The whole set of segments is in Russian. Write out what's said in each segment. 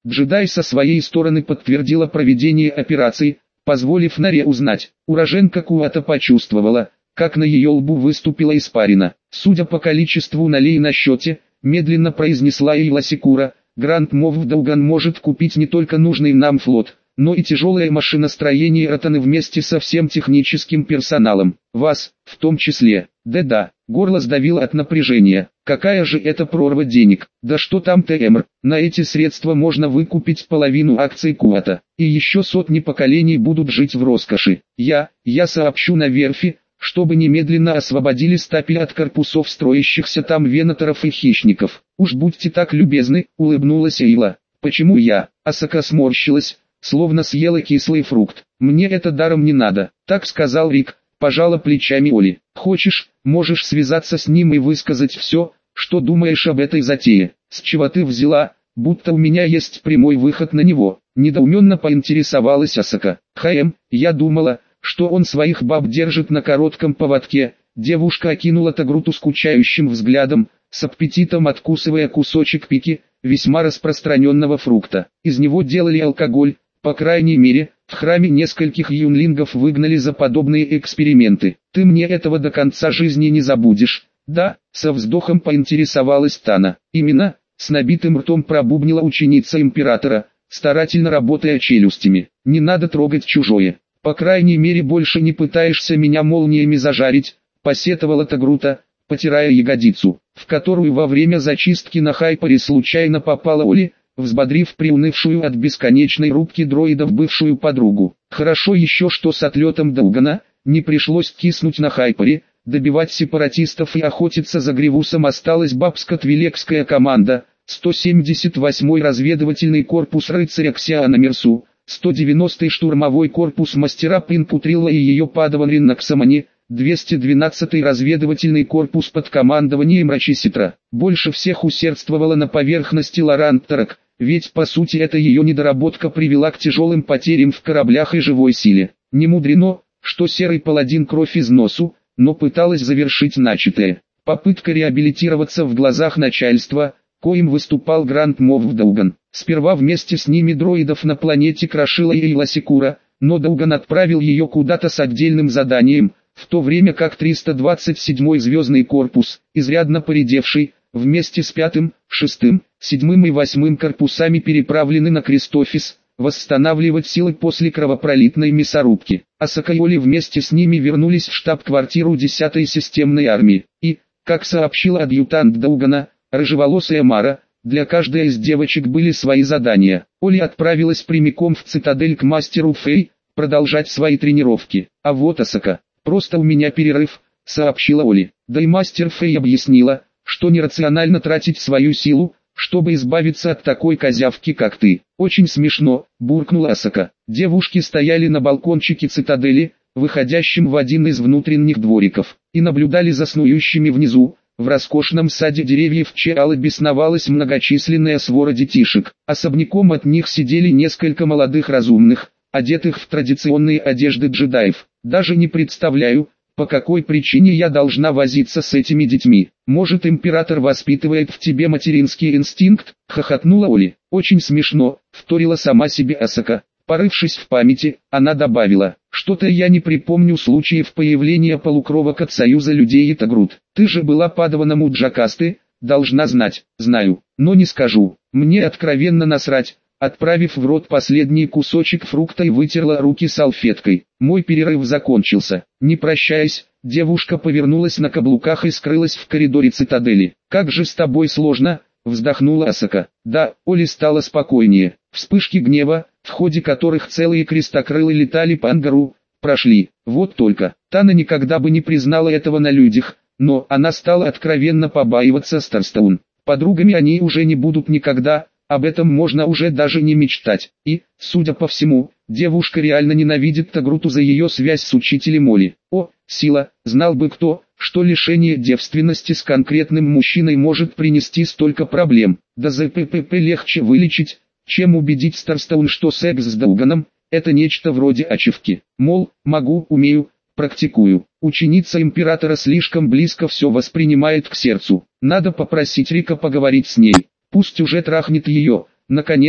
Джедай со своей стороны подтвердила проведение операции, позволив Наре узнать. Уроженка Куата почувствовала, как на ее лбу выступила испарина. Судя по количеству налей на счете, медленно произнесла Эйла Секура, Гранд Мов Дауган может купить не только нужный нам флот, но и тяжелое машиностроение Ротаны вместе со всем техническим персоналом. Вас, в том числе. Да, горло сдавило от напряжения. Какая же это прорва денег? Да что там ТМР? На эти средства можно выкупить половину акций Куата. И еще сотни поколений будут жить в роскоши. Я сообщу на верфи, чтобы немедленно освободили стапель от корпусов строящихся там венаторов и хищников. Уж будьте так любезны, улыбнулась Эйла. Почему я? Асака сморщилась, словно съела кислый фрукт. Мне это даром не надо, так сказал Рик, пожала плечами Оли. Хочешь, можешь связаться с ним и высказать все, что думаешь об этой затее. С чего ты взяла, будто у меня есть прямой выход на него? Недоуменно поинтересовалась Асака. Я думала, что он своих баб держит на коротком поводке. Девушка окинула Тагруту скучающим взглядом, с аппетитом откусывая кусочек пики, весьма распространенного фрукта. Из него делали алкоголь, по крайней мере, в храме нескольких юнлингов выгнали за подобные эксперименты. Ты мне этого до конца жизни не забудешь. Да, со вздохом поинтересовалась Тана. Именно, с набитым ртом пробубнила ученица императора, старательно работая челюстями. Не надо трогать чужое. По крайней мере больше не пытаешься меня молниями зажарить, посетовала Тагрута, потирая ягодицу, в которую во время зачистки на Хайпере случайно попала Оли, взбодрив приунывшую от бесконечной рубки дроидов бывшую подругу. Хорошо еще, что с отлетом Даугана не пришлось киснуть на Хайпере, добивать сепаратистов и охотиться за Гривусом осталась бабско-твилекская команда, 178-й разведывательный корпус рыцаря Ксиана Мерсу, 190-й штурмовой корпус мастера Пинпутрилла и ее падаван Риннаксамани, 212-й разведывательный корпус под командованием Рачиситра. Больше всех усердствовала на поверхности Лорант Тарак, ведь по сути это ее недоработка привела к тяжелым потерям в кораблях и живой силе. Не мудрено, что серый паладин кровь из носу, но пыталась завершить начатое. Попытка реабилитироваться в глазах начальства, коим выступал Гранд Мов Дауган. Сперва вместе с ними дроидов на планете крошила Эйла Секура, но Дауган отправил ее куда-то с отдельным заданием, в то время как 327-й звездный корпус, изрядно поредевший, вместе с 5-м, 6-м, 7-м и 8-м корпусами переправлены на Кристофис, восстанавливать силы после кровопролитной мясорубки. Асака и Оли вместе с ними вернулись в штаб-квартиру 10-й системной армии. И, как сообщила адъютант Даугана, рыжеволосая Мара, для каждой из девочек были свои задания. Оли отправилась прямиком в цитадель к мастеру Фэй, продолжать свои тренировки. А вот Асака. «Просто у меня перерыв», — сообщила Оли. Да и мастер Фэй объяснила, что нерационально тратить свою силу, чтобы избавиться от такой козявки, как ты. «Очень смешно», — буркнула Асака. Девушки стояли на балкончике цитадели, выходящем в один из внутренних двориков, и наблюдали за снующими внизу. В роскошном саде деревьев Чеала бесновалась многочисленная свора детишек. Особняком от них сидели несколько молодых разумных, одетых в традиционные одежды джедаев. Даже не представляю, по какой причине я должна возиться с этими детьми. Может, император воспитывает в тебе материнский инстинкт? Хохотнула Оли. Очень смешно, вторила сама себе Асака. Порывшись в памяти, она добавила, что-то я не припомню случаев появления полукровок от союза людей и Тагрут. Ты же была падаваном у Джакасты, должна знать. Знаю, но не скажу. Мне откровенно насрать. Отправив в рот последний кусочек фрукта и вытерла руки салфеткой. Мой перерыв закончился. Не прощаясь, девушка повернулась на каблуках и скрылась в коридоре цитадели. «Как же с тобой сложно», — вздохнула Асака. Да, Оли стало спокойнее. Вспышки гнева, в ходе которых целые крестокрылы летали по ангару, прошли. Вот только, Тана никогда бы не признала этого на людях, но она стала откровенно побаиваться Старстоун. Подругами они уже не будут никогда. Об этом можно уже даже не мечтать. И, судя по всему, девушка реально ненавидит Тагруту за ее связь с учителем Оли. О, сила, знал бы кто, что лишение девственности с конкретным мужчиной может принести столько проблем. Да за ППП легче вылечить, чем убедить Старстоун, что секс с Дауганом – это нечто вроде ачивки. Мол, могу, умею, практикую. Ученица императора слишком близко все воспринимает к сердцу. Надо попросить Рика поговорить с ней. Пусть уже трахнет ее. Наконец,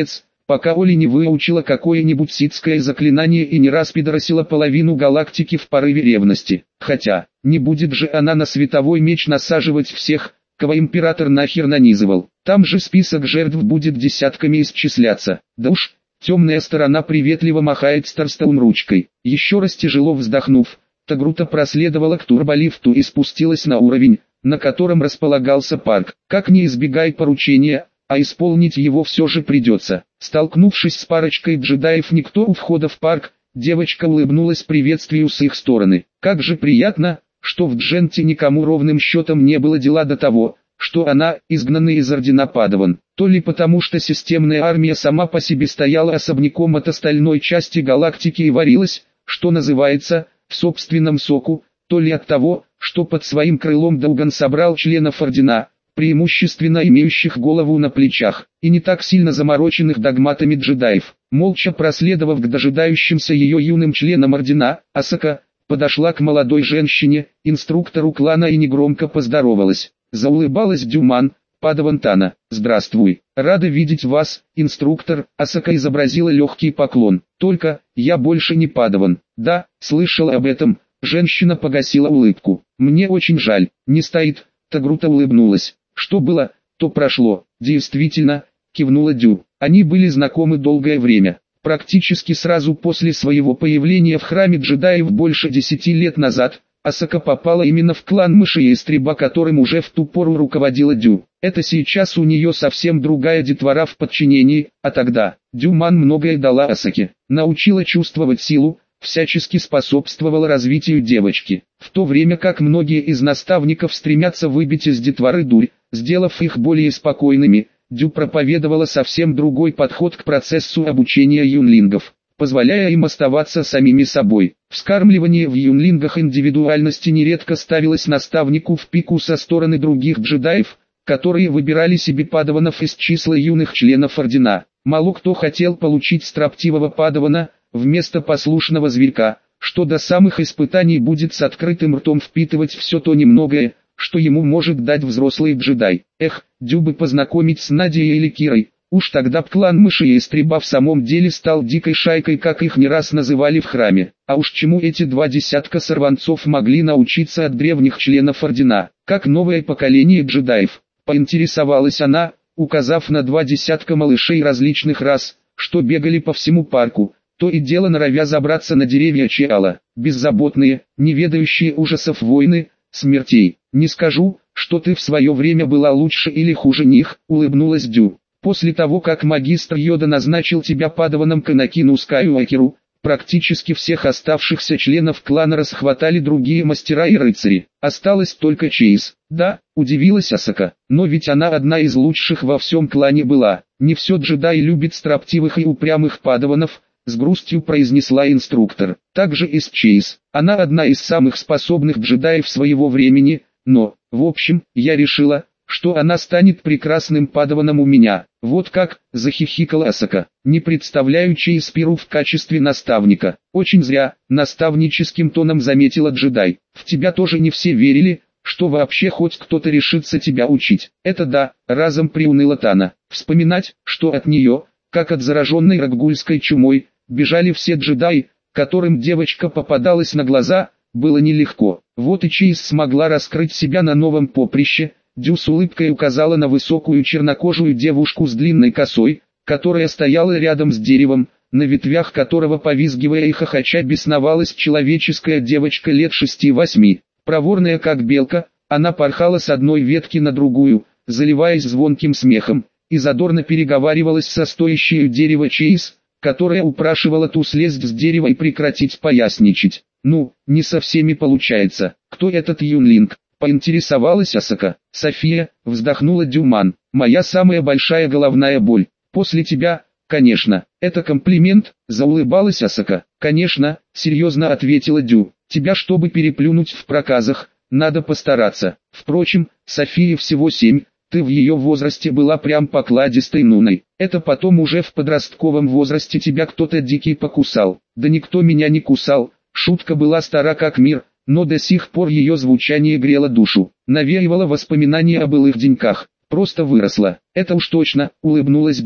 пока Оли не выучила какое-нибудь ситское заклинание и не раз пидорасила половину галактики в порыве ревности. Хотя, не будет же она на световой меч насаживать всех, кого император нахер нанизывал. Там же список жертв будет десятками исчисляться. Да уж, темная сторона приветливо махает Старстоун ручкой. Еще раз тяжело вздохнув, Тагрута проследовала к турболифту и спустилась на уровень, на котором располагался парк. Как не избегай поручения, а исполнить его все же придется. Столкнувшись с парочкой джедаев никто у входа в парк, девочка улыбнулась приветствию с их стороны. Как же приятно, что в Дженте никому ровным счетом не было дела до того, что она, изгнанная из ордена Падаван. То ли потому что системная армия сама по себе стояла особняком от остальной части галактики и варилась, что называется, в собственном соку, то ли от того, что под своим крылом Долган собрал членов ордена, преимущественно имеющих голову на плечах, и не так сильно замороченных догматами джедаев. Молча проследовав к дожидающимся ее юным членам ордена, Асака подошла к молодой женщине, инструктору клана, и негромко поздоровалась. Заулыбалась Дюман, Падаван Тана. «Здравствуй, рада видеть вас, инструктор». Асака изобразила легкий поклон. «Только, я больше не Падаван». «Да, слышала об этом». Женщина погасила улыбку. «Мне очень жаль». «Не стоит». Тагрута улыбнулась. «Что было, то прошло». «Действительно», кивнула Дю. Они были знакомы долгое время. Практически сразу после своего появления в храме джедаев больше 10 лет назад, Асака попала именно в клан Мышеястреба, которым уже в ту пору руководила Дю. Это сейчас у нее совсем другая детвора в подчинении, а тогда Дюман многое дала Асаке. Научила чувствовать силу, всячески способствовала развитию девочки. В то время как многие из наставников стремятся выбить из детворы дурь, сделав их более спокойными, Дю проповедовала совсем другой подход к процессу обучения юнлингов, позволяя им оставаться самими собой. Вскармливание в юнлингах индивидуальности нередко ставилось наставнику в пику со стороны других джедаев, которые выбирали себе падаванов из числа юных членов ордена. Мало кто хотел получить строптивого падавана, вместо послушного зверька, что до самых испытаний будет с открытым ртом впитывать все то немногое, что ему может дать взрослый джедай. Эх, Дюбы познакомить с Надей или Кирой. Уж тогда б клан Мышеястреба в самом деле стал дикой шайкой, как их не раз называли в храме. А уж чему эти 20 сорванцов могли научиться от древних членов ордена, как новое поколение джедаев, поинтересовалась она, указав на 20 малышей различных рас, что бегали по всему парку, то и дело норовя забраться на деревья Чиала, беззаботные, не ведающие ужасов войны, смертей. «Не скажу, что ты в свое время была лучше или хуже них», — улыбнулась Дю. «После того, как магистр Йода назначил тебя падаваном к Энакину Скайуокеру, практически всех оставшихся членов клана расхватали другие мастера и рыцари. Осталась только Чейз». «Да», — удивилась Асака, — «но ведь она одна из лучших во всем клане была». «Не все джедай любит строптивых и упрямых падаванов», — с грустью произнесла инструктор. «Также и с Чейз. Она одна из самых способных джедаев своего времени, но, в общем, я решила, что она станет прекрасным падаваном у меня». «Вот как», — захихикала Асака. «Не представляю Чейз Пиру в качестве наставника». «Очень зря», — наставническим тоном заметила джедай. «В тебя тоже не все верили, что вообще хоть кто-то решится тебя учить». «Это да», — разом приуныла Тана. Вспоминать, что от нее, как от зараженной раггульской чумой, бежали все джедаи, которым девочка попадалась на глаза, было нелегко. Вот и Чейз смогла раскрыть себя на новом поприще. Дю с улыбкой указала на высокую чернокожую девушку с длинной косой, которая стояла рядом с деревом, на ветвях которого, повизгивая и хохоча, бесновалась человеческая девочка лет 6-8. Проворная как белка, она порхала с одной ветки на другую, заливаясь звонким смехом, и задорно переговаривалась со стоящей у дерева Чейз, которая упрашивала ту слезть с дерева и прекратить поясничать. «Ну, не со всеми получается. Кто этот юнлинг?» — поинтересовалась Асака. «София», — вздохнула Дюман, — «моя самая большая головная боль. После тебя, конечно». «Это комплимент?» — заулыбалась Асака. «Конечно», — серьезно ответила Дю. «Тебя, чтобы переплюнуть в проказах, надо постараться. Впрочем, Софии всего 7, ты в ее возрасте была прям покладистой нуной. Это потом уже в подростковом возрасте тебя кто-то дикий покусал». «Да никто меня не кусал». Шутка была стара как мир, но до сих пор ее звучание грело душу, навеивало воспоминания о былых деньках. «Просто выросла». «Это уж точно», — улыбнулась Дю.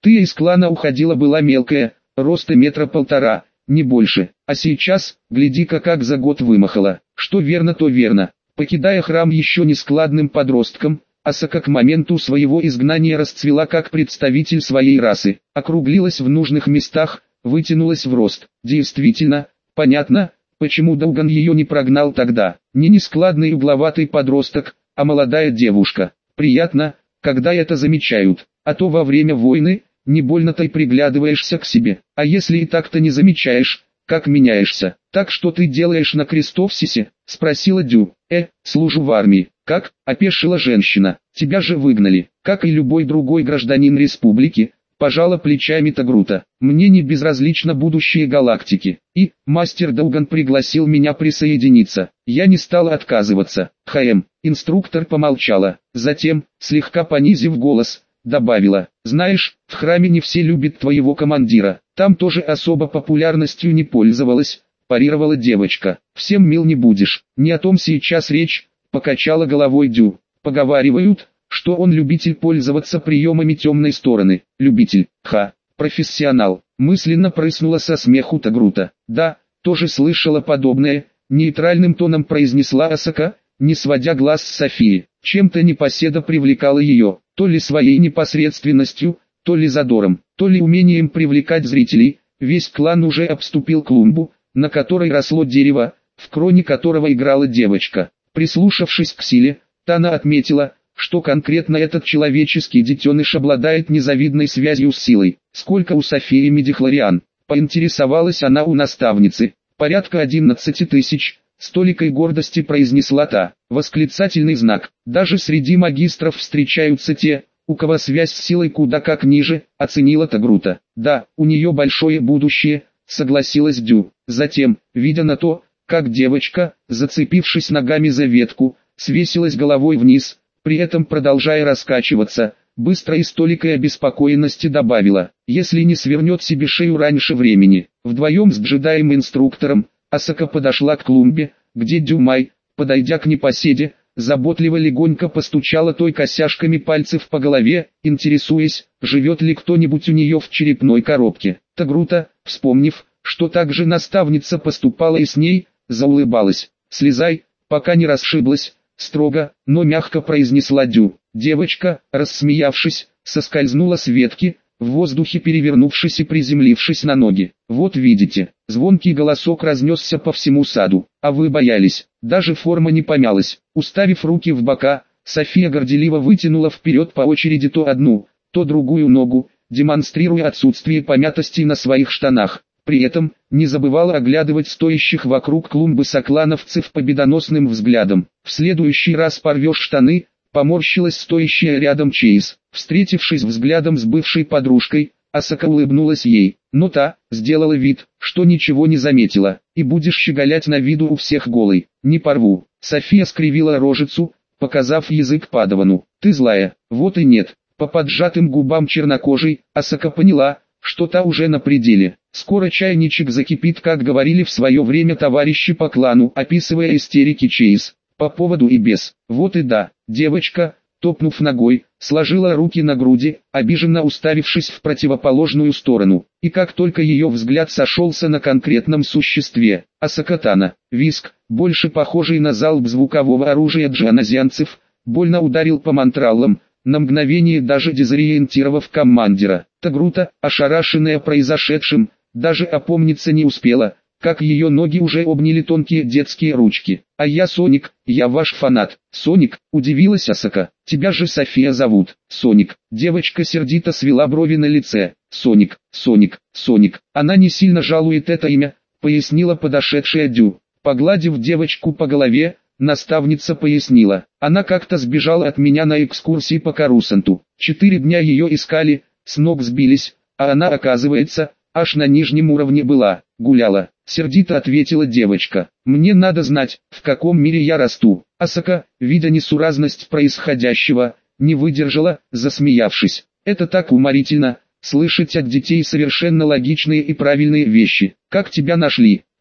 Ты из клана уходила была мелкая, роста метра полтора, не больше, а сейчас, гляди-ка как за год вымахала. Что верно, то верно. Покидая храм еще нескладным подростком, Асака к моменту своего изгнания расцвела как представитель своей расы, округлилась в нужных местах, вытянулась в рост. Действительно, понятно, почему Долган ее не прогнал тогда. Не нескладный угловатый подросток, а молодая девушка. Приятно, когда это замечают, а то во время войны, не больно-то и приглядываешься к себе. А если и так-то не замечаешь, как меняешься? Так что ты делаешь на Крестовсисе? Спросила Дю. Служу в армии. Как? Опешила женщина. Тебя же выгнали, как и любой другой гражданин республики. Пожала плечами Тагрута. Мне не безразлично будущее галактики. И, мастер Долган пригласил меня присоединиться. Я не стала отказываться. Инструктор помолчала. Затем, слегка понизив голос, добавила. Знаешь, в храме не все любят твоего командира. Там тоже особо популярностью не пользовалась. Парировала девочка. Всем мил не будешь. Не о том сейчас речь. Покачала головой Дю. Поговаривают, что он любитель пользоваться приемами темной стороны. Любитель, профессионал. Мысленно прыснула со смеху Тагрута. Да, тоже слышала подобное, нейтральным тоном произнесла Асака, не сводя глаз с Софии. Чем-то непоседа привлекала ее, то ли своей непосредственностью, то ли задором, то ли умением привлекать зрителей. Весь клан уже обступил клумбу, на которой росло дерево, в кроне которого играла девочка. Прислушавшись к силе, Тана отметила, что конкретно этот человеческий детеныш обладает незавидной связью с силой. Сколько у Софии медихлориан? Поинтересовалась она у наставницы. Порядка 11 тысяч, с толикой гордости произнесла та. Восклицательный знак. Даже среди магистров встречаются те, у кого связь с силой куда как ниже, оценила Тагрута. Да, у нее большое будущее, согласилась Дю. Затем, видя на то, как девочка, зацепившись ногами за ветку, свесилась головой вниз, при этом продолжая раскачиваться, быстро и с толикой обеспокоенности добавила, если не свернет себе шею раньше времени. Вдвоем с джедаем-инструктором, Асака подошла к клумбе, где Дюмай, подойдя к непоседе, заботливо легонько постучала той костяшками пальцев по голове, интересуясь, живет ли кто-нибудь у нее в черепной коробке. Тагрута, вспомнив, что так же наставница поступала и с ней, заулыбалась. «Слезай, пока не расшиблась», строго, но мягко произнесла Дю. Девочка, рассмеявшись, соскользнула с ветки, в воздухе перевернувшись и приземлившись на ноги. «Вот видите», звонкий голосок разнесся по всему саду. «А вы боялись». Даже форма не помялась. Уставив руки в бока, София горделиво вытянула вперед по очереди то одну, то другую ногу, демонстрируя отсутствие помятостей на своих штанах. При этом, не забывала оглядывать стоящих вокруг клумбы соклановцев победоносным взглядом. «В следующий раз порвешь штаны», поморщилась стоящая рядом Чейз. Встретившись взглядом с бывшей подружкой, Асака улыбнулась ей, но та, сделала вид, что ничего не заметила. «И будешь щеголять на виду у всех голой». «Не порву». София скривила рожицу, показав язык Падавану. «Ты злая». «Вот и нет». По поджатым губам чернокожей, Асака поняла, что та уже на пределе. Скоро чайничек закипит, как говорили в свое время товарищи по клану, описывая истерики Чейз. По поводу и без. Вот и да, девочка, топнув ногой, сложила руки на груди, обиженно уставившись в противоположную сторону. И как только ее взгляд сошелся на конкретном существе, Асакатана, виск, больше похожий на залп звукового оружия джаназианцев, больно ударил по мантралам, на мгновение даже дезориентировав командира. Тагрута, ошарашенная произошедшим, даже опомниться не успела, как ее ноги уже обняли тонкие детские ручки. «А я Соник, я ваш фанат». «Соник?» – удивилась Асака. «Тебя же София зовут». «Соник». Девочка сердито свела брови на лице. «Соник, Соник, Соник». Она не сильно жалует это имя, пояснила подошедшая Дю. Погладив девочку по голове, наставница пояснила. Она как-то сбежала от меня на экскурсии по Карусанту. 4 дня ее искали, с ног сбились, а она, оказывается, аж на нижнем уровне была, гуляла. Сердито ответила девочка. «Мне надо знать, в каком мире я расту». Асака, видя несуразность происходящего, не выдержала, засмеявшись. «Это так уморительно, слышать от детей совершенно логичные и правильные вещи. Как тебя нашли?»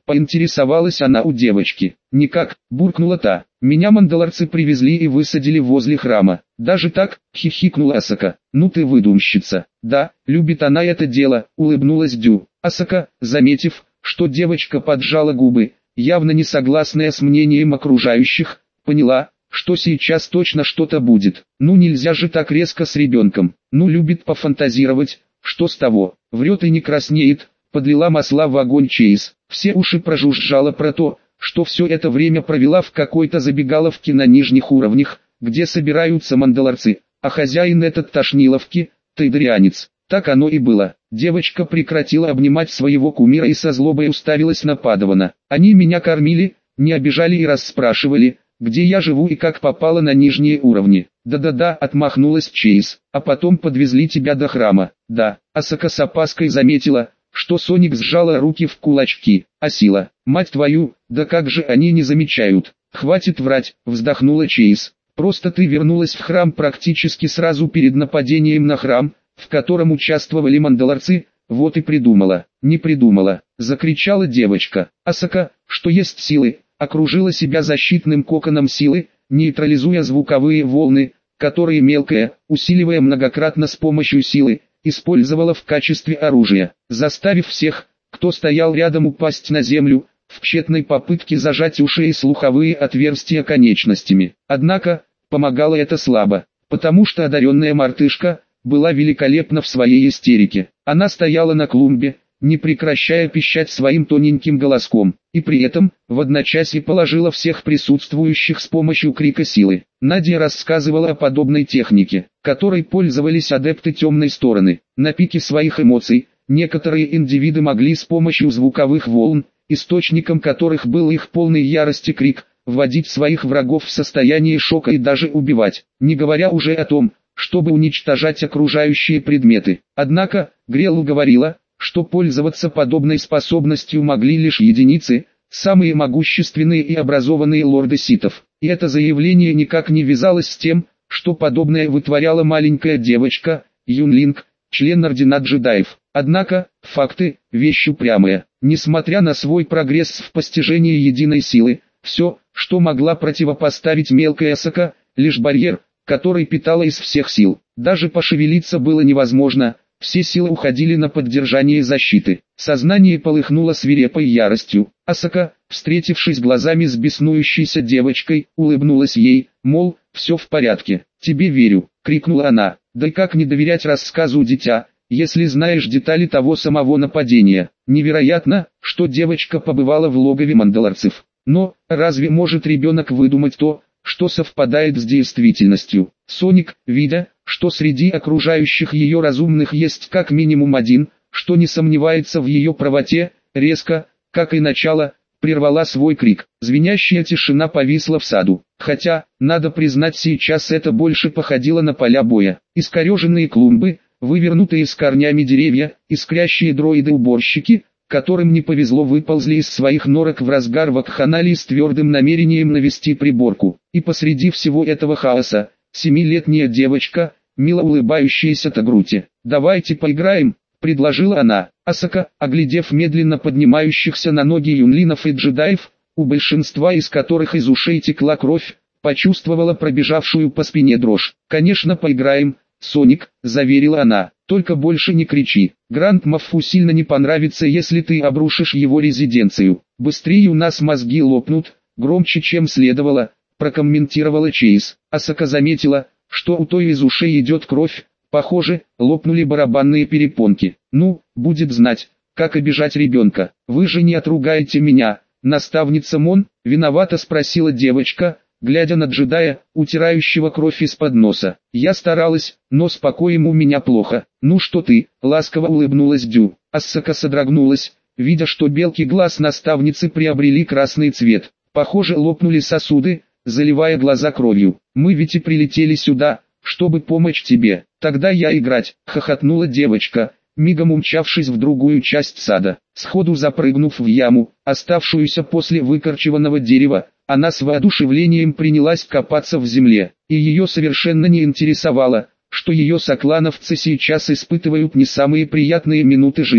Поинтересовалась она у девочки. «Никак», буркнула та. «Меня мандалорцы привезли и высадили возле храма». «Даже так?» — хихикнула Асака. «Ну ты выдумщица». «Да, любит она это дело», — улыбнулась Дю. Асака, заметив, что девочка поджала губы, явно не согласная с мнением окружающих, поняла, что сейчас точно что-то будет. Ну нельзя же так резко с ребенком. Ну любит пофантазировать, что с того, врет и не краснеет. Подлила масла в огонь Чейз. Все уши прожужжало про то, что все это время провела в какой-то забегаловке на нижних уровнях, где собираются мандалорцы, а хозяин этот тошниловки, тайдарианец. Так оно и было. Девочка прекратила обнимать своего кумира и со злобой уставилась на Падавана. Они меня кормили, не обижали и расспрашивали, где я живу и как попала на нижние уровни. Да-да-да, отмахнулась Чейз, а потом подвезли тебя до храма. Да, Асака с опаской заметила, что Соник сжала руки в кулачки. А сила, мать твою, да как же они не замечают. Хватит врать, вздохнула Чейз. Просто ты вернулась в храм практически сразу перед нападением на храм, в котором участвовали мандалорцы, вот и придумала. Не придумала, закричала девочка. Асака, что есть силы, окружила себя защитным коконом силы, нейтрализуя звуковые волны, которые мелкая, усиливая многократно с помощью силы, использовала в качестве оружия, заставив всех, кто стоял рядом, упасть на землю, в тщетной попытке зажать уши и слуховые отверстия конечностями. Однако, помогало это слабо, потому что одаренная мартышка была великолепна в своей истерике. Она стояла на клумбе, не прекращая пищать своим тоненьким голоском, и при этом, в одночасье положила всех присутствующих с помощью крика силы. Надя рассказывала о подобной технике, которой пользовались адепты темной стороны. На пике своих эмоций, некоторые индивиды могли с помощью звуковых волн, источником которых был их полный ярости крик, вводить своих врагов в состояние шока и даже убивать, не говоря уже о том, чтобы уничтожать окружающие предметы. Однако, Грелл говорила, что пользоваться подобной способностью могли лишь единицы, самые могущественные и образованные лорды ситов. И это заявление никак не вязалось с тем, что подобное вытворяла маленькая девочка, Юнлинг, член Ордена джедаев. Однако, факты – вещь упрямая. Несмотря на свой прогресс в постижении единой силы, все, что могла противопоставить мелкая Асака, лишь барьер, который питала из всех сил. Даже пошевелиться было невозможно. Все силы уходили на поддержание защиты. Сознание полыхнуло свирепой яростью. Асака, встретившись глазами с беснующейся девочкой, улыбнулась ей, мол, все в порядке. «Тебе верю», — крикнула она. «Да и как не доверять рассказу, дитя, если знаешь детали того самого нападения?» Невероятно, что девочка побывала в логове мандалорцев. Но, разве может ребенок выдумать то, что совпадает с действительностью? Соник, видя, что среди окружающих ее разумных есть как минимум один, что не сомневается в ее правоте, резко, как и начало, прервала свой крик. Звенящая тишина повисла в саду. Хотя, надо признать, сейчас это больше походило на поля боя. Искореженные клумбы, вывернутые с корнями деревья, искрящие дроиды-уборщики, которым не повезло, выползли из своих норок в разгар вакханалии с твердым намерением навести приборку. И посреди всего этого хаоса, 7-летняя девочка, мило улыбающаяся Тагрути. «Давайте поиграем», — предложила она. Асака, оглядев медленно поднимающихся на ноги юнлинов и джедаев, у большинства из которых из ушей текла кровь, почувствовала пробежавшую по спине дрожь. «Конечно поиграем, Соник», — заверила она. «Только больше не кричи. Гранд Маффу сильно не понравится, если ты обрушишь его резиденцию. Быстрее у нас мозги лопнут», — громче чем следовало, прокомментировала Чейз. Асака заметила, что у той из ушей идет кровь. Похоже, лопнули барабанные перепонки. «Ну, будет знать, как обижать ребенка. Вы же не отругаете меня, наставница Мон?» — виновато спросила девочка, глядя на джедая, утирающего кровь из-под носа. «Я старалась, но с покоем у меня плохо». «Ну что ты?» — ласково улыбнулась Дю. Асака содрогнулась, видя, что белки глаз наставницы приобрели красный цвет. Похоже, лопнули сосуды, заливая глаза кровью. «Мы ведь и прилетели сюда, чтобы помочь тебе. Тогда я играть», — хохотнула девочка, мигом умчавшись в другую часть сада. Сходу запрыгнув в яму, оставшуюся после выкорчеванного дерева, она с воодушевлением принялась копаться в земле, и ее совершенно не интересовало, что ее соклановцы сейчас испытывают не самые приятные минуты жизни.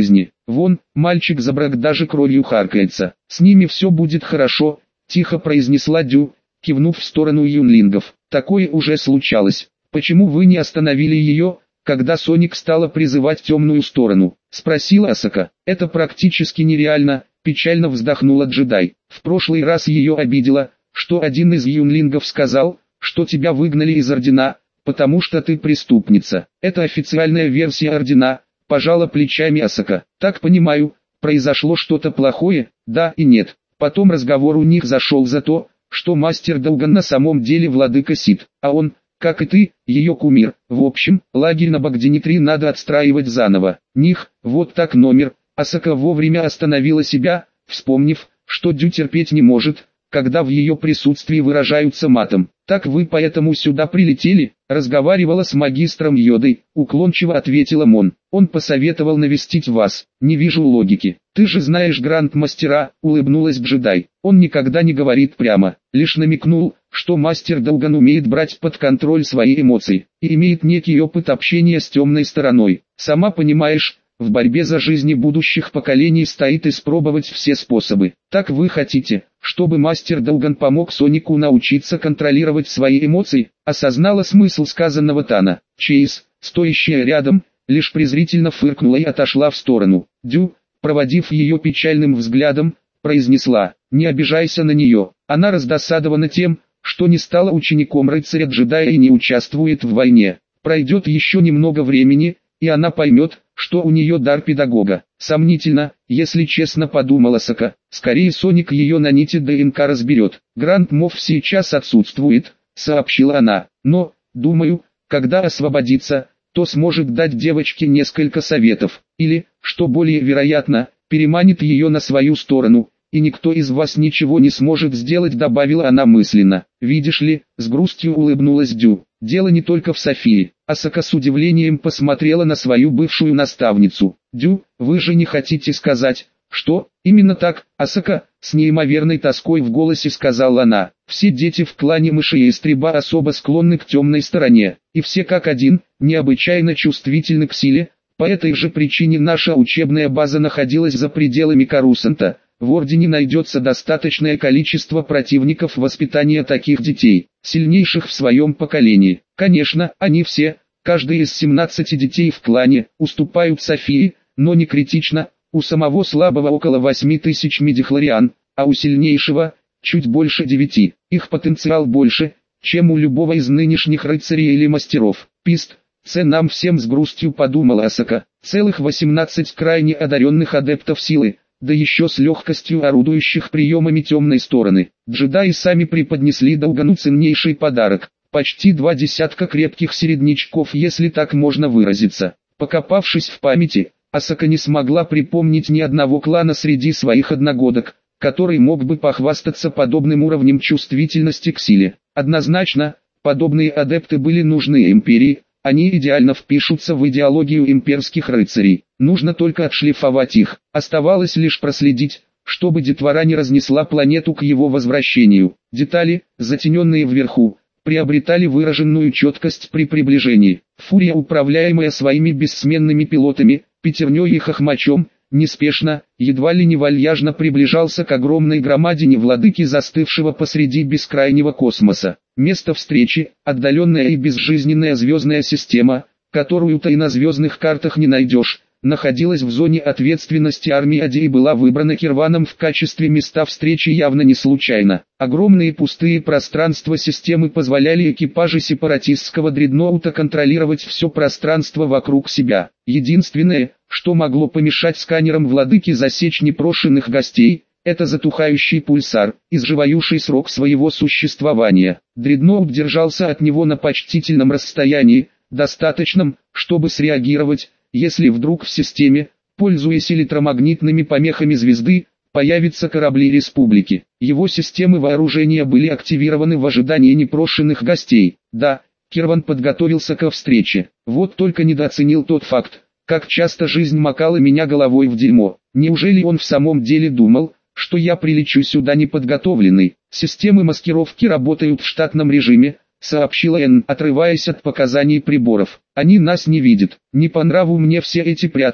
Вон, мальчик забрак даже кровью харкается. С ними все будет хорошо, тихо произнесла Дю, кивнув в сторону юнлингов. Такое уже случалось. Почему вы не остановили ее, когда Соник стала призывать темную сторону? Спросила Асака. Это практически нереально, печально вздохнула джедай. В прошлый раз ее обидело, что один из юнлингов сказал, что тебя выгнали из Ордена, потому что ты преступница. Это официальная версия Ордена, пожала плечами Асака. Так понимаю, произошло что-то плохое, да и нет. Потом разговор у них зашел за то, что мастер Долган на самом деле владыка Сид, а он, как и ты, ее кумир. В общем, лагерь на Багдини-3 надо отстраивать заново. Них, вот так номер. Асака вовремя остановила себя, вспомнив, что Дю терпеть не может, когда в ее присутствии выражаются матом. «Так вы поэтому сюда прилетели?» Разговаривала с магистром Йодой, уклончиво ответила Мон. «Он посоветовал навестить вас. Не вижу логики. Ты же знаешь гранд-мастера», улыбнулась джедай. «Он никогда не говорит прямо, лишь намекнул, что мастер Долган умеет брать под контроль свои эмоции, и имеет некий опыт общения с темной стороной. Сама понимаешь, в борьбе за жизни будущих поколений стоит испробовать все способы. Так вы хотите, чтобы мастер Долган помог Сонику научиться контролировать свои эмоции?» Осознала смысл сказанного Тана. Чейз, стоящая рядом, лишь презрительно фыркнула и отошла в сторону. Дю, проводив ее печальным взглядом, произнесла: «Не обижайся на нее. Она раздосадована тем, что не стала учеником рыцаря-джедая и не участвует в войне. Пройдет еще немного времени, и она поймет, что у нее дар педагога. Сомнительно, если честно, подумала Сака. Скорее Соник ее на нити ДНК разберет. Гранд Мофф сейчас отсутствует», сообщила она. «Но, думаю, когда освободится, то сможет дать девочке несколько советов. Или, что более вероятно, переманит ее на свою сторону, и никто из вас ничего не сможет сделать», добавила она мысленно. «Видишь ли», с грустью улыбнулась Дю, «дело не только в Софии». Асака с удивлением посмотрела на свою бывшую наставницу. «Дю, вы же не хотите сказать, что?» «Именно так, Асака», с неимоверной тоской в голосе сказала она. «Все дети в клане Мыши-Ястреба особо склонны к темной стороне, и все как один, необычайно чувствительны к силе. По этой же причине наша учебная база находилась за пределами Карусанта. В Ордене найдется достаточное количество противников воспитания таких детей, сильнейших в своем поколении. Конечно, они все, каждый из 17 детей в клане, уступают Софии, но не критично. У самого слабого около 8000 мидихлориан, а у сильнейшего чуть больше 9. Их потенциал больше, чем у любого из нынешних рыцарей или мастеров. Пист, нам всем с грустью подумала Асака. Целых 18 крайне одаренных адептов силы, да еще с легкостью орудующих приемами темной стороны. Джедаи сами преподнесли Долгану ценнейший подарок. Почти 2 десятка крепких середнячков, если так можно выразиться. Покопавшись в памяти, Асака не смогла припомнить ни одного клана среди своих одногодок, который мог бы похвастаться подобным уровнем чувствительности к силе. Однозначно, подобные адепты были нужны империи, они идеально впишутся в идеологию имперских рыцарей. Нужно только отшлифовать их. Оставалось лишь проследить, чтобы детвора не разнесла планету к его возвращению. Детали, затененные вверху, приобретали выраженную четкость при приближении. Фурия, управляемая своими бессменными пилотами, Пятерней и Хохмачом, неспешно, едва ли не вальяжно приближался к огромной громадине владыки, застывшего посреди бескрайнего космоса. Место встречи, отдаленная и безжизненная звездная система, которую-то и на звездных картах не найдешь, находилась в зоне ответственности армии Ади и была выбрана Кирваном в качестве места встречи явно не случайно. Огромные пустые пространства системы позволяли экипажу сепаратистского дредноута контролировать все пространство вокруг себя. Единственное, что могло помешать сканерам владыки засечь непрошенных гостей, это затухающий пульсар, изживающий срок своего существования. Дредноут держался от него на почтительном расстоянии, достаточном, чтобы среагировать, если вдруг в системе, пользуясь электромагнитными помехами звезды, появятся корабли Республики. Его системы вооружения были активированы в ожидании непрошенных гостей. Да, Кирван подготовился ко встрече. Вот только недооценил тот факт, как часто жизнь макала меня головой в дерьмо. Неужели он в самом деле думал, что я прилечу сюда неподготовленный? Системы маскировки работают в штатном режиме, сообщила Энн, отрываясь от показаний приборов. Они нас не видят. Не по нраву мне все эти прятки,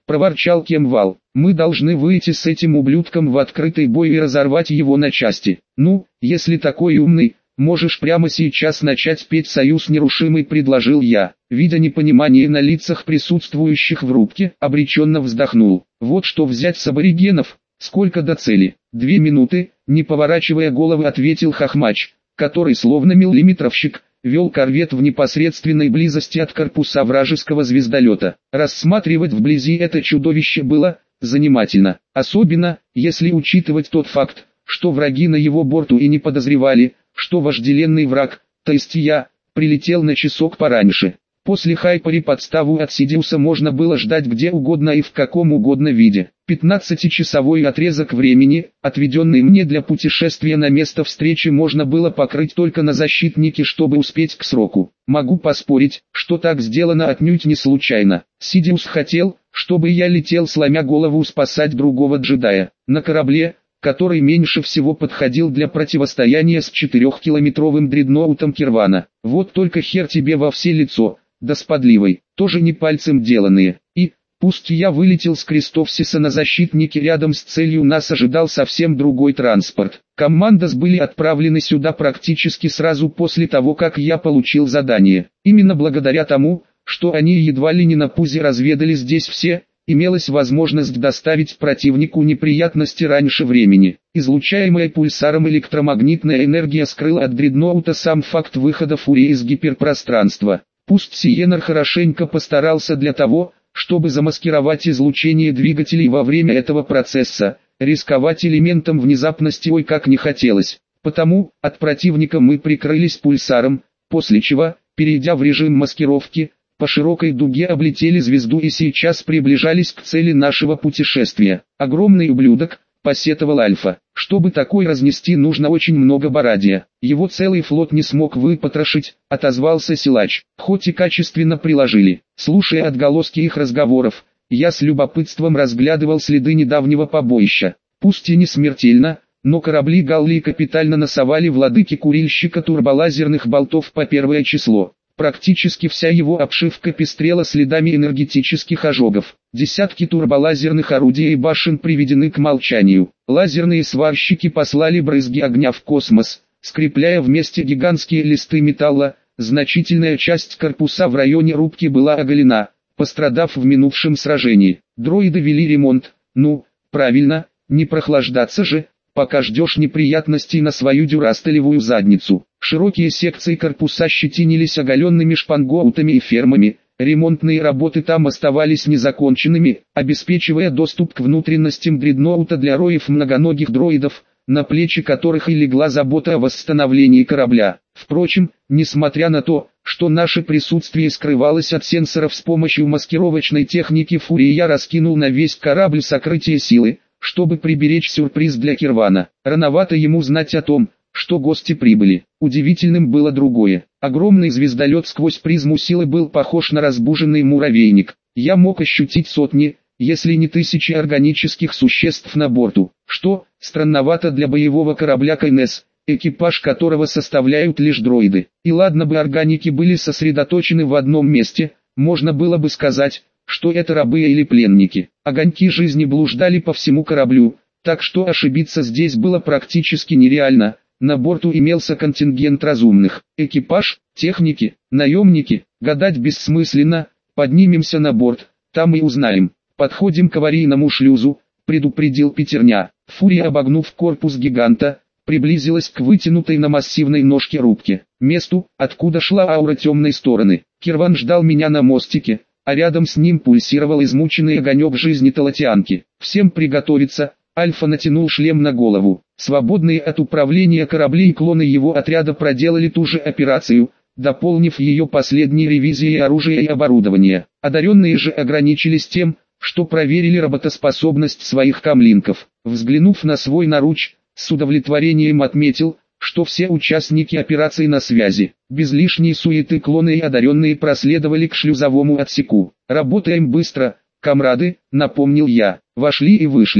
проворчал Кемвал. Мы должны выйти с этим ублюдком в открытый бой и разорвать его на части. Ну, если такой умный, можешь прямо сейчас начать петь «Союз нерушимый», предложил я. Видя непонимание на лицах присутствующих в рубке, обреченно вздохнул. Вот что взять с аборигенов, сколько до цели? 2 минуты, не поворачивая головы, ответил Хохмач, который словно миллиметровщик, вел корвет в непосредственной близости от корпуса вражеского звездолета. Рассматривать вблизи это чудовище было занимательно, особенно, если учитывать тот факт, что враги на его борту и не подозревали, что вожделенный враг, то есть я, прилетел на часок пораньше. После Хайпери подставу от Сидиуса можно было ждать где угодно и в каком угодно виде. 15-часовой отрезок времени, отведенный мне для путешествия на место встречи, можно было покрыть только на защитнике, чтобы успеть к сроку. Могу поспорить, что так сделано отнюдь не случайно. Сидиус хотел, чтобы я летел сломя голову спасать другого джедая. На корабле, который меньше всего подходил для противостояния с 4-километровым дредноутом Кирвана. Вот только хер тебе во все лицо, да с подливой, тоже не пальцем деланные. И, пусть я вылетел с Крестовсиса на защитнике, рядом с целью нас ожидал совсем другой транспорт. Командос были отправлены сюда практически сразу после того, как я получил задание. Именно благодаря тому, что они едва ли не на пузе разведали здесь все, имелась возможность доставить противнику неприятности раньше времени. Излучаемая пульсаром электромагнитная энергия скрыла от дредноута сам факт выхода Фурии из гиперпространства. Пусть Сиенар хорошенько постарался для того, чтобы замаскировать излучение двигателей во время этого процесса, рисковать элементом внезапности ой как не хотелось. Потому, от противника мы прикрылись пульсаром, после чего, перейдя в режим маскировки, по широкой дуге облетели звезду и сейчас приближались к цели нашего путешествия. Огромный ублюдок, посетовал Альфа. Чтобы такой разнести, нужно очень много барадия. Его целый флот не смог выпотрошить, отозвался Силач. Хоть и качественно приложили. Слушая отголоски их разговоров, я с любопытством разглядывал следы недавнего побоища. Пусть и не смертельно, но корабли Галлии капитально насовали владыке курильщика турболазерных болтов по 1 число. Практически вся его обшивка пестрела следами энергетических ожогов. Десятки турболазерных орудий и башен приведены к молчанию. Лазерные сварщики послали брызги огня в космос, скрепляя вместе гигантские листы металла. Значительная часть корпуса в районе рубки была оголена, пострадав в минувшем сражении. Дроиды вели ремонт. Ну, правильно, не прохлаждаться же, пока ждешь неприятностей на свою дюрастелевую задницу. Широкие секции корпуса щетинились оголенными шпангоутами и фермами. Ремонтные работы там оставались незаконченными, обеспечивая доступ к внутренностям дредноута для роев многоногих дроидов, на плечи которых и легла забота о восстановлении корабля. Впрочем, несмотря на то, что наше присутствие скрывалось от сенсоров с помощью маскировочной техники Фурии, я раскинул на весь корабль сокрытие силы, чтобы приберечь сюрприз для Кирвана. Рановато ему знать о том, что гости прибыли. Удивительным было другое. Огромный звездолет сквозь призму силы был похож на разбуженный муравейник. Я мог ощутить сотни, если не тысячи органических существ на борту, что странновато для боевого корабля КНС, экипаж которого составляют лишь дроиды. И ладно бы органики были сосредоточены в одном месте, можно было бы сказать, что это рабы или пленники. Огоньки жизни блуждали по всему кораблю, так что ошибиться здесь было практически нереально. На борту имелся контингент разумных. Экипаж, техники, наемники, гадать бессмысленно. Поднимемся на борт, там и узнаем. Подходим к аварийному шлюзу, предупредил Петерня. Фурия, обогнув корпус гиганта, приблизилась к вытянутой на массивной ножке рубке, месту, откуда шла аура темной стороны. Кирван ждал меня на мостике, а рядом с ним пульсировал измученный огонек жизни талатианки. Всем приготовиться. Альфа натянул шлем на голову. Свободные от управления корабли и клоны его отряда проделали ту же операцию, дополнив ее последней ревизией оружия и оборудования. Одаренные же ограничились тем, что проверили работоспособность своих камлинков. Взглянув на свой наруч, с удовлетворением отметил, что все участники операции на связи. Без лишней суеты клоны и одаренные проследовали к шлюзовому отсеку. «Работаем быстро, комрады», — напомнил я. Вошли и вышли.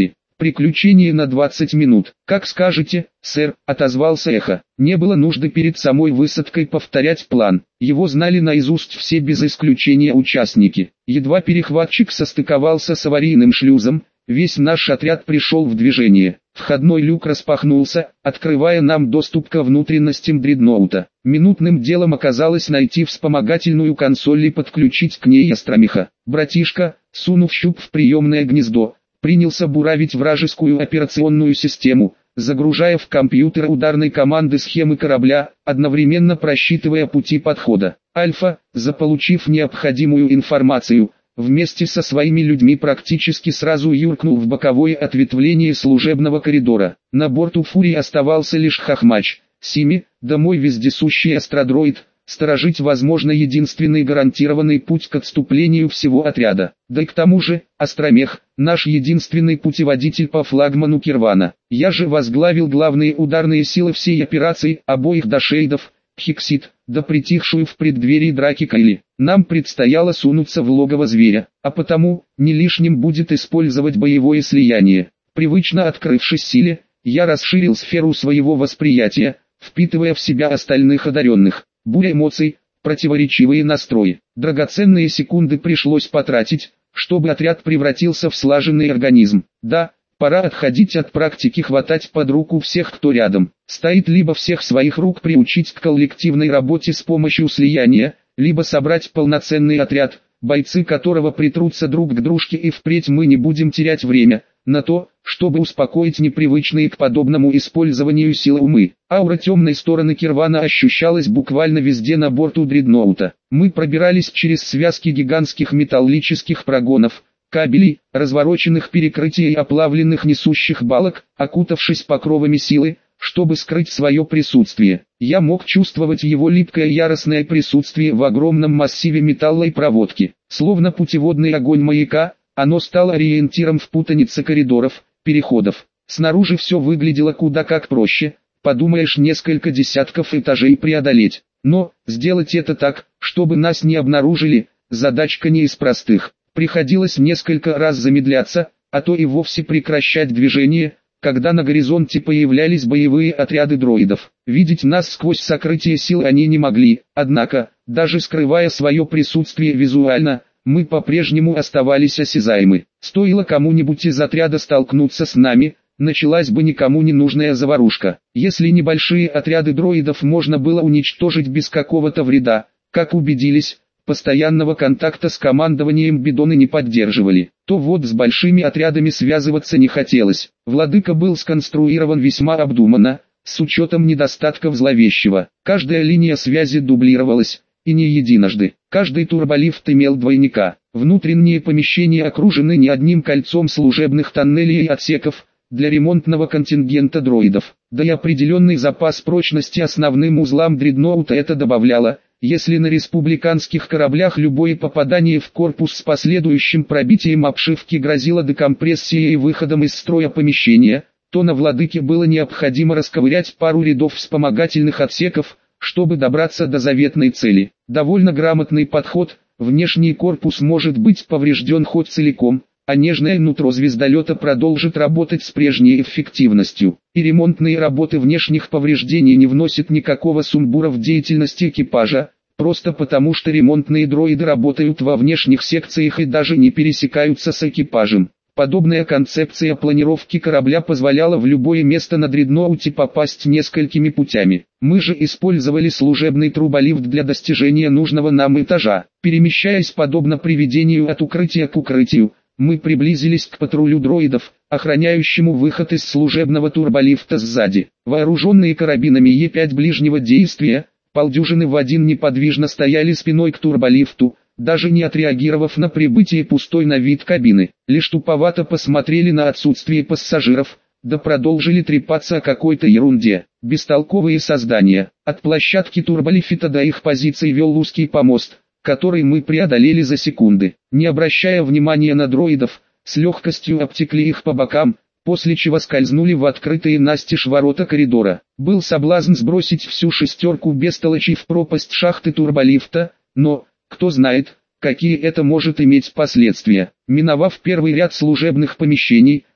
Приключение на 20 минут. Как скажете, сэр, отозвался Эхо. Не было нужды перед самой высадкой повторять план. Его знали наизусть все без исключения участники. Едва перехватчик состыковался с аварийным шлюзом, весь наш отряд пришел в движение. Входной люк распахнулся, открывая нам доступ ко внутренностям дредноута. Минутным делом оказалось найти вспомогательную консоль и подключить к ней Астромеха. Братишка, сунув щуп в приемное гнездо, принялся буравить вражескую операционную систему, загружая в компьютер ударной команды схемы корабля, одновременно просчитывая пути подхода. Альфа, заполучив необходимую информацию, вместе со своими людьми практически сразу юркнул в боковое ответвление служебного коридора. На борту Фурии оставался лишь Хохмач, Сими, да мой вездесущий астродроид, сторожить возможно единственный гарантированный путь к отступлению всего отряда. Да и к тому же, Астромех, наш единственный путеводитель по флагману Кирвана. Я же возглавил главные ударные силы всей операции, обоих дошейдов, Хиксит, да притихшую в преддверии драки Кайли. Нам предстояло сунуться в логово зверя, а потому, не лишним будет использовать боевое слияние. Привычно открывшись силе, я расширил сферу своего восприятия, впитывая в себя остальных одаренных. Буря эмоций, противоречивые настрои. Драгоценные секунды пришлось потратить, чтобы отряд превратился в слаженный организм. Да, пора отходить от практики хватать под руку всех, кто рядом. Стоит либо всех своих рук приучить к коллективной работе с помощью слияния, либо собрать полноценный отряд, бойцы которого притрутся друг к дружке, и впредь мы не будем терять время на то, чтобы успокоить непривычные к подобному использованию силы умы. Аура темной стороны Кирвана ощущалась буквально везде на борту дредноута. Мы пробирались через связки гигантских металлических прогонов, кабелей, развороченных перекрытий и оплавленных несущих балок, окутавшись покровами силы, чтобы скрыть свое присутствие. Я мог чувствовать его липкое яростное присутствие в огромном массиве металла и проводки. Словно путеводный огонь маяка, оно стало ориентиром в путанице коридоров, переходов. Снаружи все выглядело куда как проще, подумаешь, несколько десятков этажей преодолеть. Но, сделать это так, чтобы нас не обнаружили, задачка не из простых. Приходилось несколько раз замедляться, а то и вовсе прекращать движение, когда на горизонте появлялись боевые отряды дроидов. Видеть нас сквозь сокрытие сил они не могли, однако, даже скрывая свое присутствие визуально, мы по-прежнему оставались осязаемы. Стоило кому-нибудь из отряда столкнуться с нами, началась бы никому не нужная заварушка. Если небольшие отряды дроидов можно было уничтожить без какого-то вреда, как убедились, постоянного контакта с командованием бидоны не поддерживали, то вот с большими отрядами связываться не хотелось. Владыка был сконструирован весьма обдуманно, с учетом недостатков зловещего. Каждая линия связи дублировалась, и не единожды. Каждый турболифт имел двойника. Внутренние помещения окружены не одним кольцом служебных тоннелей и отсеков для ремонтного контингента дроидов. Да и определенный запас прочности основным узлам дредноута это добавляло. Если на республиканских кораблях любое попадание в корпус с последующим пробитием обшивки грозило декомпрессией и выходом из строя помещения, то на Владыке было необходимо расковырять пару рядов вспомогательных отсеков, чтобы добраться до заветной цели. Довольно грамотный подход, внешний корпус может быть поврежден хоть целиком, а нежное нутро звездолета продолжит работать с прежней эффективностью. И ремонтные работы внешних повреждений не вносят никакого сумбура в деятельность экипажа, просто потому что ремонтные дроиды работают во внешних секциях и даже не пересекаются с экипажем. Подобная концепция планировки корабля позволяла в любое место на дредноуте попасть несколькими путями. Мы же использовали служебный труболифт для достижения нужного нам этажа. Перемещаясь подобно привидению от укрытия к укрытию, мы приблизились к патрулю дроидов, охраняющему выход из служебного турболифта сзади. Вооруженные карабинами Е5 ближнего действия, полдюжины в один неподвижно стояли спиной к турболифту, даже не отреагировав на прибытие пустой на вид кабины. Лишь туповато посмотрели на отсутствие пассажиров, да продолжили трепаться о какой-то ерунде. Бестолковые создания. От площадки турболифта до их позиций вел узкий помост, который мы преодолели за секунды. Не обращая внимания на дроидов, с легкостью обтекли их по бокам, после чего скользнули в открытые настежь ворота коридора. Был соблазн сбросить всю шестерку бестолочей в пропасть шахты турболифта, но, кто знает, какие это может иметь последствия. Миновав первый ряд служебных помещений,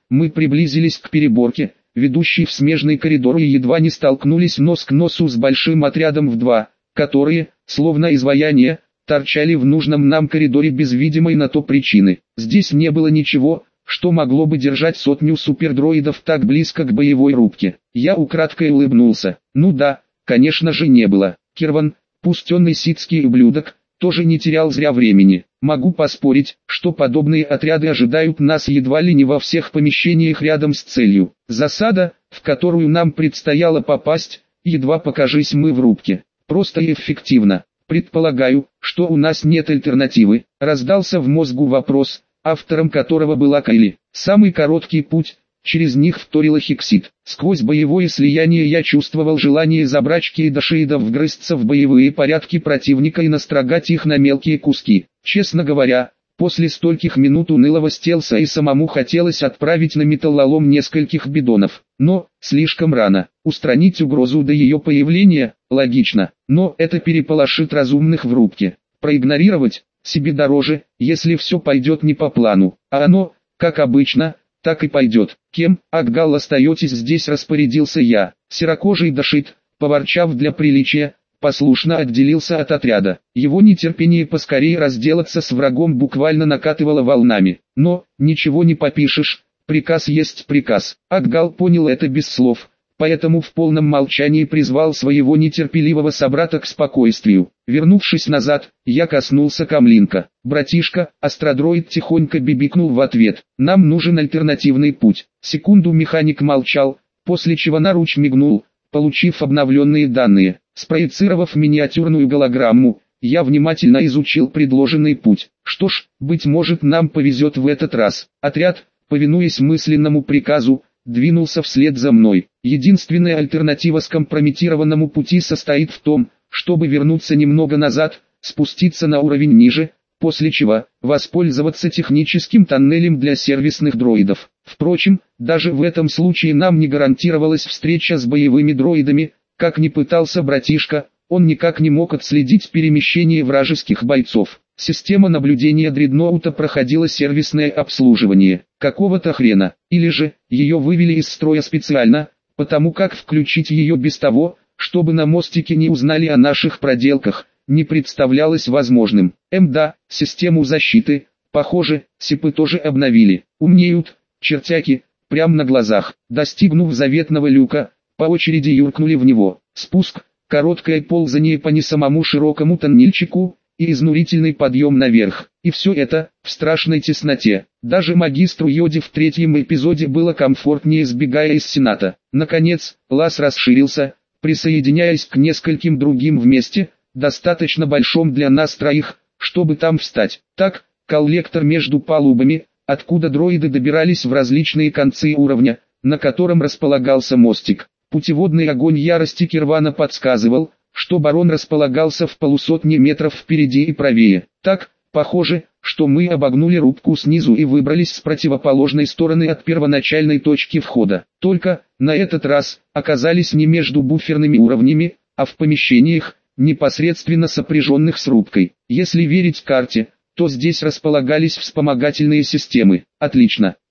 Мы приблизились к переборке, ведущей в смежный коридор, и едва не столкнулись нос к носу с большим отрядом в два, которые, словно изваяния, торчали в нужном нам коридоре без видимой на то причины. Здесь не было ничего, что могло бы держать сотню супердроидов так близко к боевой рубке. Я украдкой улыбнулся. Ну да, конечно же не было. Кирван, пустенный ситский ублюдок, тоже не терял зря времени. Могу поспорить, что подобные отряды ожидают нас едва ли не во всех помещениях рядом с целью. Засада, в которую нам предстояло попасть, едва покажись мы в рубке. Просто и эффективно. Предполагаю, что у нас нет альтернативы. Раздался в мозгу вопрос, автором которого была Кайли. Самый короткий путь, через них вторила Хиксит. Сквозь боевое слияние я чувствовал желание забрать кейдошейдов, вгрызться в боевые порядки противника и настрогать их на мелкие куски. Честно говоря, после стольких минут унылого стелса и самому хотелось отправить на металлолом нескольких бидонов. Но, слишком рано. Устранить угрозу до ее появления, логично, но это переполошит разумных в рубке. Проигнорировать, себе дороже, если все пойдет не по плану. А оно, как обычно, так и пойдет. Кем, Акгал, остаетесь здесь, распорядился я. Серокожий Дашит, поворчав для приличия, послушно отделился от отряда. Его нетерпение поскорее разделаться с врагом буквально накатывало волнами. Но, ничего не попишешь, приказ есть приказ. Акгал понял это без слов, поэтому в полном молчании призвал своего нетерпеливого собрата к спокойствию. Вернувшись назад, я коснулся камлинка. «Братишка», астродроид тихонько бибикнул в ответ. «Нам нужен альтернативный путь». Секунду механик молчал, после чего наруч мигнул, получив обновленные данные. Спроецировав миниатюрную голограмму, я внимательно изучил предложенный путь. Что ж, быть может, нам повезет в этот раз. Отряд, повинуясь мысленному приказу, двинулся вслед за мной. Единственная альтернатива скомпрометированному пути состоит в том, чтобы вернуться немного назад, спуститься на уровень ниже, после чего воспользоваться техническим тоннелем для сервисных дроидов. Впрочем, даже в этом случае нам не гарантировалась встреча с боевыми дроидами. Как ни пытался братишка, он никак не мог отследить перемещение вражеских бойцов. Система наблюдения дредноута проходила сервисное обслуживание. Какого-то хрена. Или же, ее вывели из строя специально, потому как включить ее без того, чтобы на мостике не узнали о наших проделках, не представлялось возможным. Да, систему защиты, похоже, сипы тоже обновили. Умнеют, чертяки, прямо на глазах. Достигнув заветного люка, по очереди юркнули в него. Спуск, короткое ползание по не самому широкому тоннельчику и изнурительный подъем наверх. И все это, в страшной тесноте. Даже магистру Йоде в третьем эпизоде было комфортнее, сбегая из Сената. Наконец, лаз расширился, присоединяясь к нескольким другим вместе, достаточно большом для нас троих, чтобы там встать. Так, коллектор между палубами, откуда дроиды добирались в различные концы уровня, на котором располагался мостик. Путеводный огонь ярости Кирвана подсказывал, что барон располагался в полусотни метров впереди и правее. Так, похоже, что мы обогнули рубку снизу и выбрались с противоположной стороны от первоначальной точки входа. Только, на этот раз, оказались не между буферными уровнями, а в помещениях, непосредственно сопряженных с рубкой. Если верить карте, то здесь располагались вспомогательные системы. Отлично.